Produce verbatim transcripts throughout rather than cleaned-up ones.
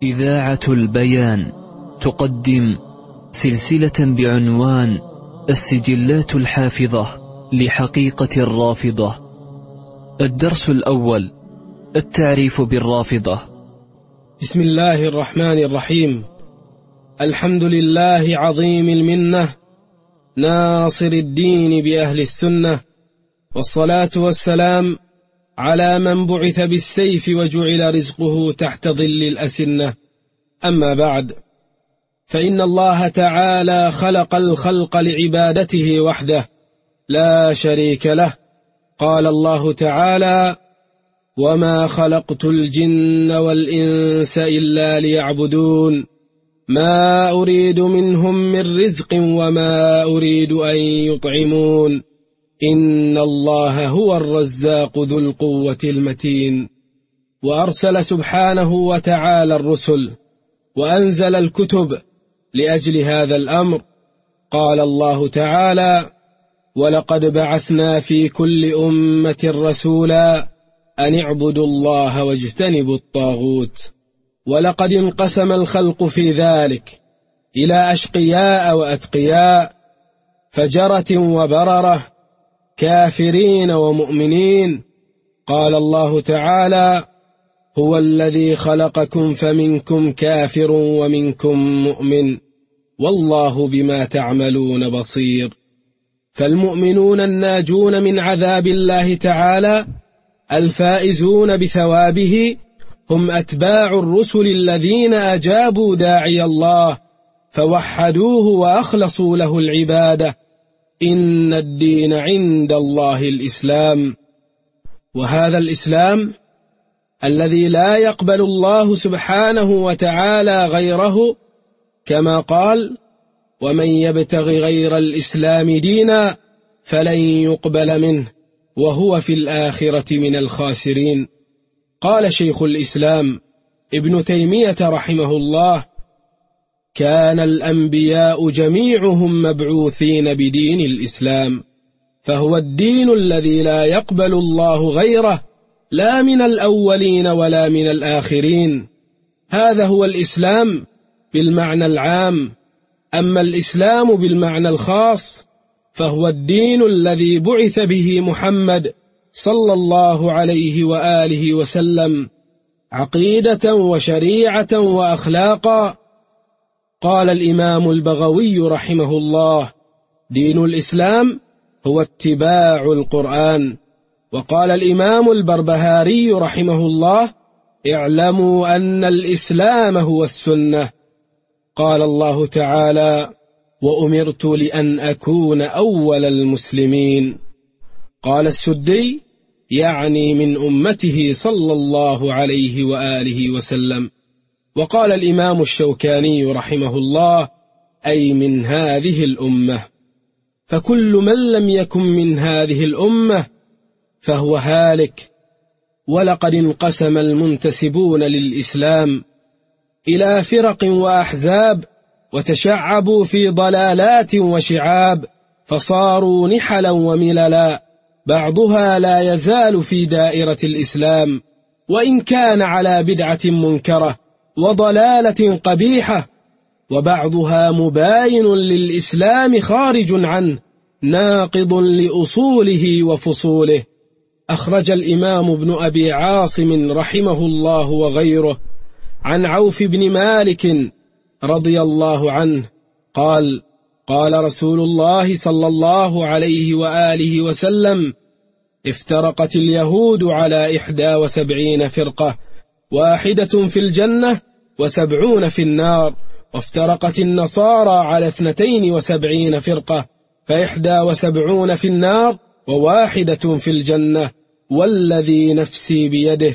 إذاعة البيان تقدم سلسلة بعنوان السجلات الحافظة لحقيقة الرافضة. الدرس الأول: التعريف بالرافضة. بسم الله الرحمن الرحيم. الحمد لله عظيم المنة، ناصر الدين بأهل السنة، والصلاة والسلام على من بعث بالسيف وجعل رزقه تحت ظل الأسنة. أما بعد، فإن الله تعالى خلق الخلق لعبادته وحده لا شريك له. قال الله تعالى: وما خلقت الجن والإنس إلا ليعبدون ما أريد منهم من رزق وما أريد أن يطعمون إن الله هو الرزاق ذو القوة المتين. وأرسل سبحانه وتعالى الرسل وأنزل الكتب لأجل هذا الأمر. قال الله تعالى: ولقد بعثنا في كل أمة رسولا أن اعبدوا الله واجتنبوا الطاغوت. ولقد انقسم الخلق في ذلك إلى أشقياء وأتقياء، فجرة وبررة، كافرين ومؤمنين. قال الله تعالى: هو الذي خلقكم فمنكم كافر ومنكم مؤمن والله بما تعملون بصير. فالمؤمنون الناجون من عذاب الله تعالى الفائزون بثوابه هم أتباع الرسل الذين أجابوا داعي الله فوحدوه وأخلصوا له العبادة. إن الدين عند الله الإسلام. وهذا الإسلام الذي لا يقبل الله سبحانه وتعالى غيره، كما قال: ومن يبتغ غير الإسلام دينا فلن يقبل منه وهو في الآخرة من الخاسرين. قال شيخ الإسلام ابن تيمية رحمه الله: كان الأنبياء جميعهم مبعوثين بدين الإسلام، فهو الدين الذي لا يقبل الله غيره، لا من الأولين ولا من الآخرين. هذا هو الإسلام بالمعنى العام. أما الإسلام بالمعنى الخاص فهو الدين الذي بعث به محمد صلى الله عليه وآله وسلم، عقيدة وشريعة وأخلاقا. قال الإمام البغوي رحمه الله: دين الإسلام هو اتباع القرآن. وقال الإمام البربهاري رحمه الله: اعلموا أن الإسلام هو السنة. قال الله تعالى: وأمرت لأن أكون أول المسلمين. قال السدي: يعني من أمته صلى الله عليه وآله وسلم. وقال الإمام الشوكاني رحمه الله: أي من هذه الأمة. فكل من لم يكن من هذه الأمة فهو هالك. ولقد انقسم المنتسبون للإسلام إلى فرق وأحزاب، وتشعبوا في ضلالات وشعاب، فصاروا نحلا ومللا، بعضها لا يزال في دائرة الإسلام وإن كان على بدعة منكرة وضلالة قبيحة، وبعضها مباين للإسلام خارج عنه، ناقض لأصوله وفصوله. أخرج الإمام ابن أبي عاصم رحمه الله وغيره عن عوف بن مالك رضي الله عنه قال: قال رسول الله صلى الله عليه وآله وسلم: افترقت اليهود على إحدى وسبعين فرقة، واحدة في الجنة وسبعون في النار. وافترقت النصارى على اثنتين وسبعين فرقة، فإحدى وسبعون في النار وواحدة في الجنة. والذي نفسي بيده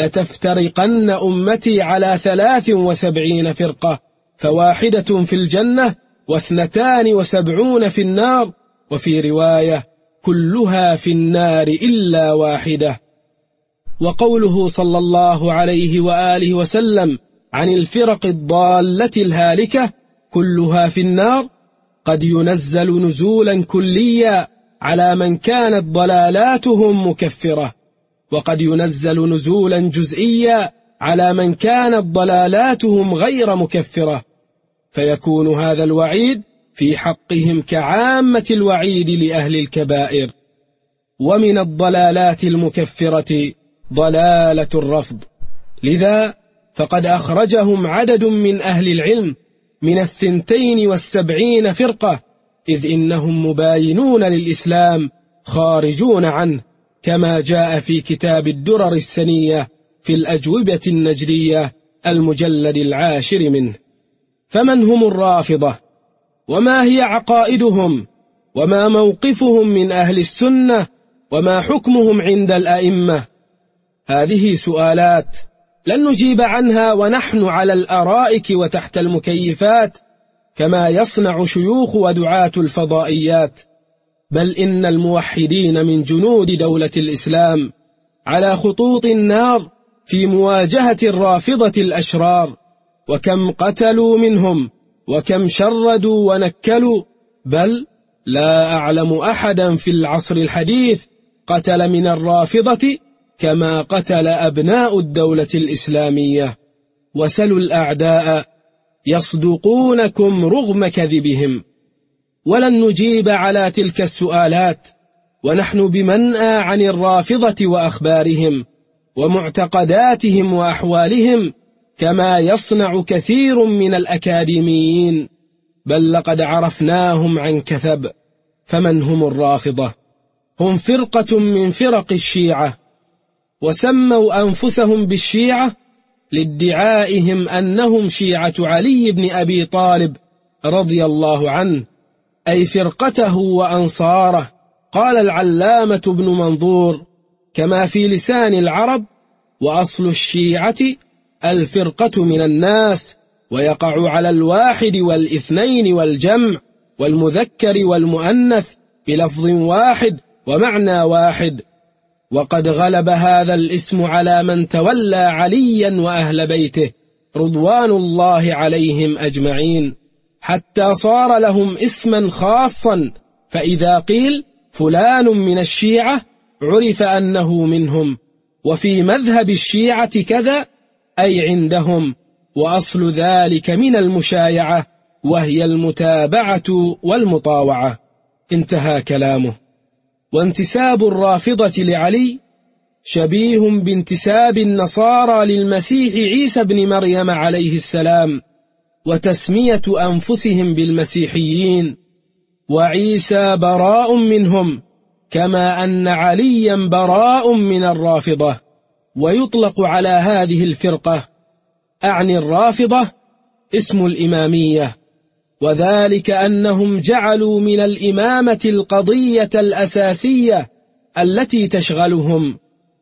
لتفترقن أمتي على ثلاث وسبعين فرقة، فواحدة في الجنة واثنتان وسبعون في النار. وفي رواية: كلها في النار إلا واحدة. وقوله صلى الله عليه وآله وسلم عن الفرق الضالة الهالكة كلها في النار قد ينزل نزولا كليا على من كانت ضلالاتهم مكفرة، وقد ينزل نزولا جزئيا على من كانت ضلالاتهم غير مكفرة، فيكون هذا الوعيد في حقهم كعامة الوعيد لأهل الكبائر. ومن الضلالات المكفرة ضلالة الرفض، لذا فقد أخرجهم عدد من أهل العلم من الثنتين والسبعين فرقة، إذ إنهم مباينون للإسلام خارجون عنه، كما جاء في كتاب الدرر السنية في الأجوبة النجرية المجلد العاشر منه. فمن هم الرافضة؟ وما هي عقائدهم؟ وما موقفهم من أهل السنة؟ وما حكمهم عند الأئمة؟ هذه سؤالات لن نجيب عنها ونحن على الأرائك وتحت المكيفات كما يصنع شيوخ ودعاة الفضائيات، بل إن الموحدين من جنود دولة الإسلام على خطوط النار في مواجهة الرافضة الأشرار، وكم قتلوا منهم وكم شردوا ونكلوا، بل لا أعلم أحدا في العصر الحديث قتل من الرافضة كما قتل أبناء الدولة الإسلامية. وسلوا الأعداء يصدقونكم رغم كذبهم. ولن نجيب على تلك السؤالات ونحن بمنأى عن الرافضة وأخبارهم ومعتقداتهم وأحوالهم كما يصنع كثير من الأكاديميين، بل لقد عرفناهم عن كثب. فمن هم الرافضة؟ هم فرقة من فرق الشيعة، وسموا أنفسهم بالشيعة لادعائهم أنهم شيعة علي بن أبي طالب رضي الله عنه، أي فرقته وأنصاره. قال العلامة ابن منظور كما في لسان العرب: وأصل الشيعة الفرقة من الناس، ويقع على الواحد والاثنين والجمع والمذكر والمؤنث بلفظ واحد ومعنى واحد. وقد غلب هذا الاسم على من تولى عليا وأهل بيته رضوان الله عليهم أجمعين، حتى صار لهم اسما خاصا، فإذا قيل فلان من الشيعة عرف أنه منهم، وفي مذهب الشيعة كذا، أي عندهم. وأصل ذلك من المشايعة، وهي المتابعة والمطاوعة. انتهى كلامه. وانتساب الرافضة لعلي شبيه بانتساب النصارى للمسيح عيسى بن مريم عليه السلام، وتسمية أنفسهم بالمسيحيين، وعيسى براء منهم، كما أن عليا براء من الرافضة. ويطلق على هذه الفرقة، أعني الرافضة، اسم الإمامية، وذلك أنهم جعلوا من الإمامة القضية الأساسية التي تشغلهم،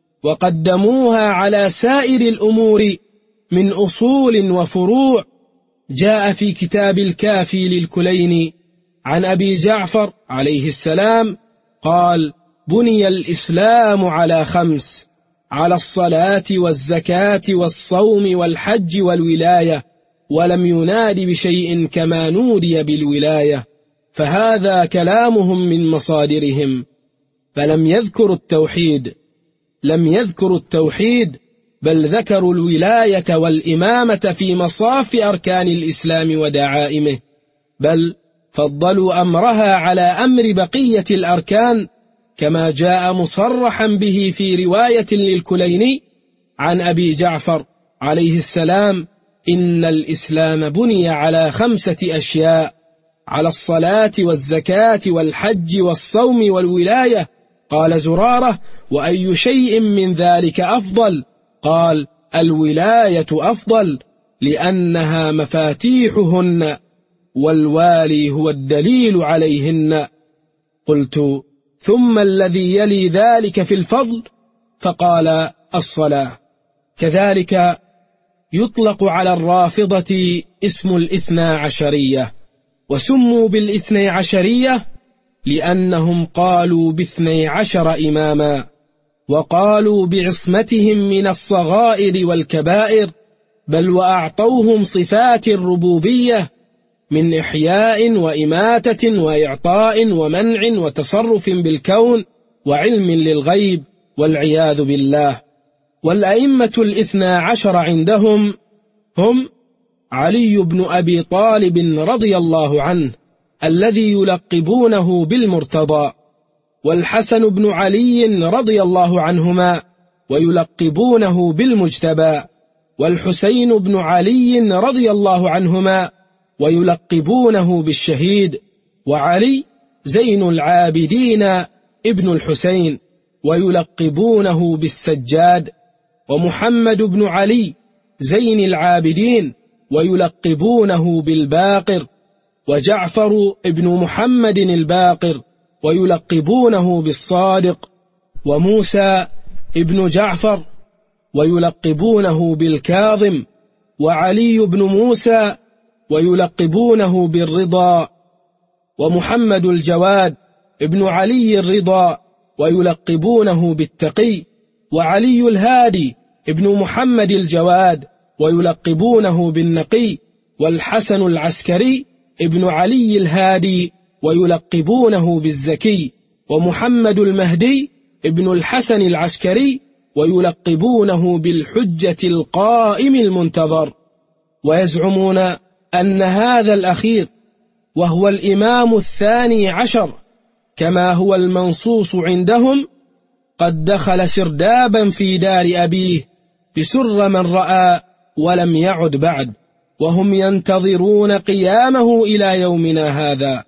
وقدموها على سائر الأمور من أصول وفروع. جاء في كتاب الكافي للكليني عن أبي جعفر عليه السلام قال: بني الإسلام على خمس: على الصلاة والزكاة والصوم والحج والولاية، ولم يناد بشيء كما نودي بالولاية. فهذا كلامهم من مصادرهم، فلم يذكروا التوحيد لم يذكروا التوحيد بل ذكروا الولاية والإمامة في مصاف أركان الإسلام ودعائمه، بل فضلوا أمرها على أمر بقية الأركان، كما جاء مصرحا به في رواية للكليني عن أبي جعفر عليه السلام: إن الإسلام بني على خمسة أشياء: على الصلاة والزكاة والحج والصوم والولاية. قال زرارة: وأي شيء من ذلك أفضل؟ قال: الولاية أفضل، لأنها مفاتيحهن، والوالي هو الدليل عليهن. قلت: ثم الذي يلي ذلك في الفضل؟ فقال: الصلاة. كذلك يطلق على الرافضة اسم الاثنى عشرية، وسموا بالاثنى عشرية لأنهم قالوا باثني عشر إماما، وقالوا بعصمتهم من الصغائر والكبائر، بل وأعطوهم صفات الربوبية من إحياء وإماتة وإعطاء ومنع وتصرف بالكون وعلم للغيب، والعياذ بالله. والأئمة الاثنى عشر عندهم هم علي بن أبي طالب رضي الله عنه الذي يلقبونه بالمرتضى، والحسن بن علي رضي الله عنهما ويلقبونه بالمجتبى، والحسين بن علي رضي الله عنهما ويلقبونه بالشهيد، وعلي زين العابدين ابن الحسين ويلقبونه بالسجاد، ومحمد بن علي زين العابدين ويلقبونه بالباقر، وجعفر ابن محمد الباقر ويلقبونه بالصادق، وموسى ابن جعفر ويلقبونه بالكاظم، وعلي بن موسى ويلقبونه بالرضا، ومحمد الجواد ابن علي الرضا ويلقبونه بالتقي، وعلي الهادي ابن محمد الجواد ويلقبونه بالنقي، والحسن العسكري ابن علي الهادي ويلقبونه بالزكي، ومحمد المهدي ابن الحسن العسكري ويلقبونه بالحجة القائم المنتظر. ويزعمون أن هذا الأخير وهو الإمام الثاني عشر كما هو المنصوص عندهم قد دخل سردابا في دار أبيه بسر من رأى ولم يعد بعد، وهم ينتظرون قيامه إلى يومنا هذا.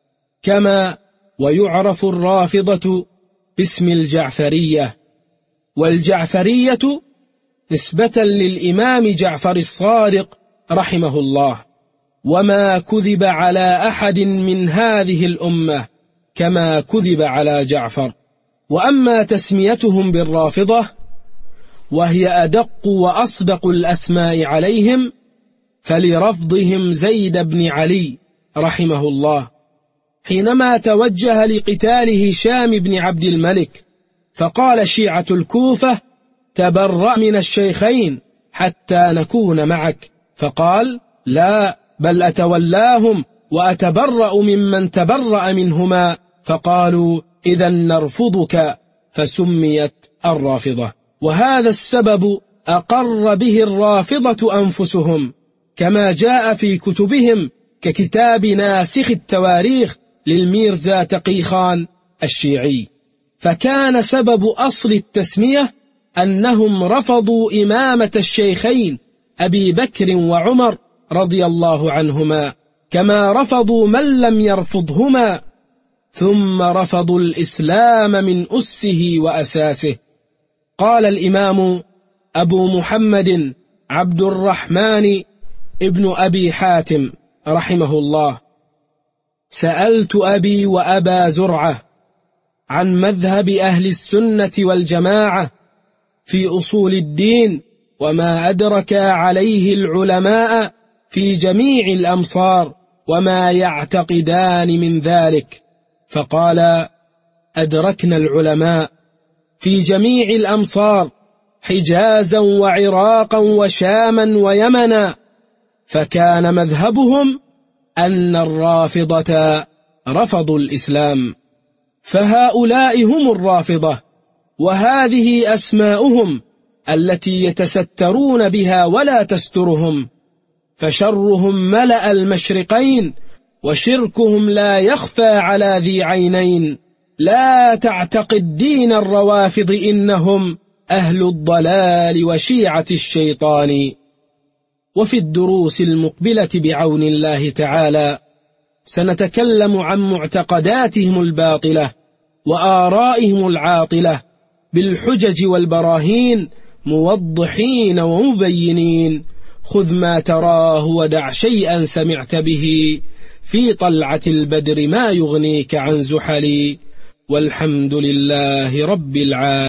كما ويعرف الرافضة باسم الجعفرية، والجعفرية نسبة للإمام جعفر الصادق رحمه الله، وما كذب على أحد من هذه الأمة كما كذب على جعفر. وأما تسميتهم بالرافضة وهي أدق وأصدق الأسماء عليهم فلرفضهم زيد بن علي رحمه الله حينما توجه لقتال هشام بن عبد الملك، فقال شيعة الكوفة: تبرأ من الشيخين حتى نكون معك، فقال: لا، بل أتولاهم وأتبرأ ممن تبرأ منهما، فقالوا: إذا نرفضك، فسميت الرافضة. وهذا السبب أقر به الرافضة أنفسهم كما جاء في كتبهم ككتاب ناسخ التواريخ للميرزا تقي خان الشيعي. فكان سبب أصل التسمية أنهم رفضوا إمامة الشيخين أبي بكر وعمر رضي الله عنهما، كما رفضوا من لم يرفضهما، ثم رفضوا الإسلام من أسه وأساسه. قال الإمام أبو محمد عبد الرحمن ابن أبي حاتم رحمه الله: سألت أبي وأبا زرعة عن مذهب أهل السنة والجماعة في أصول الدين وما أدرك عليه العلماء في جميع الأمصار وما يعتقدان من ذلك، فقال: أدركنا العلماء في جميع الأمصار حجازا وعراقا وشاما ويمنا، فكان مذهبهم أن الرافضة رفضوا الإسلام، فهؤلاء هم الرافضة، وهذه أسماؤهم التي يتسترون بها ولا تسترهم، فشرهم ملأ المشرقين وشركهم لا يخفى على ذي عينين. لا تعتقد دين الروافض، إنهم أهل الضلال وشيعة الشيطان. وفي الدروس المقبلة بعون الله تعالى سنتكلم عن معتقداتهم الباطلة وآرائهم العاطلة بالحجج والبراهين موضحين ومبينين. خذ ما تراه ودع شيئا سمعت به، في طلعة البدر ما يغنيك عن زحلي، والحمد لله رب العالمين.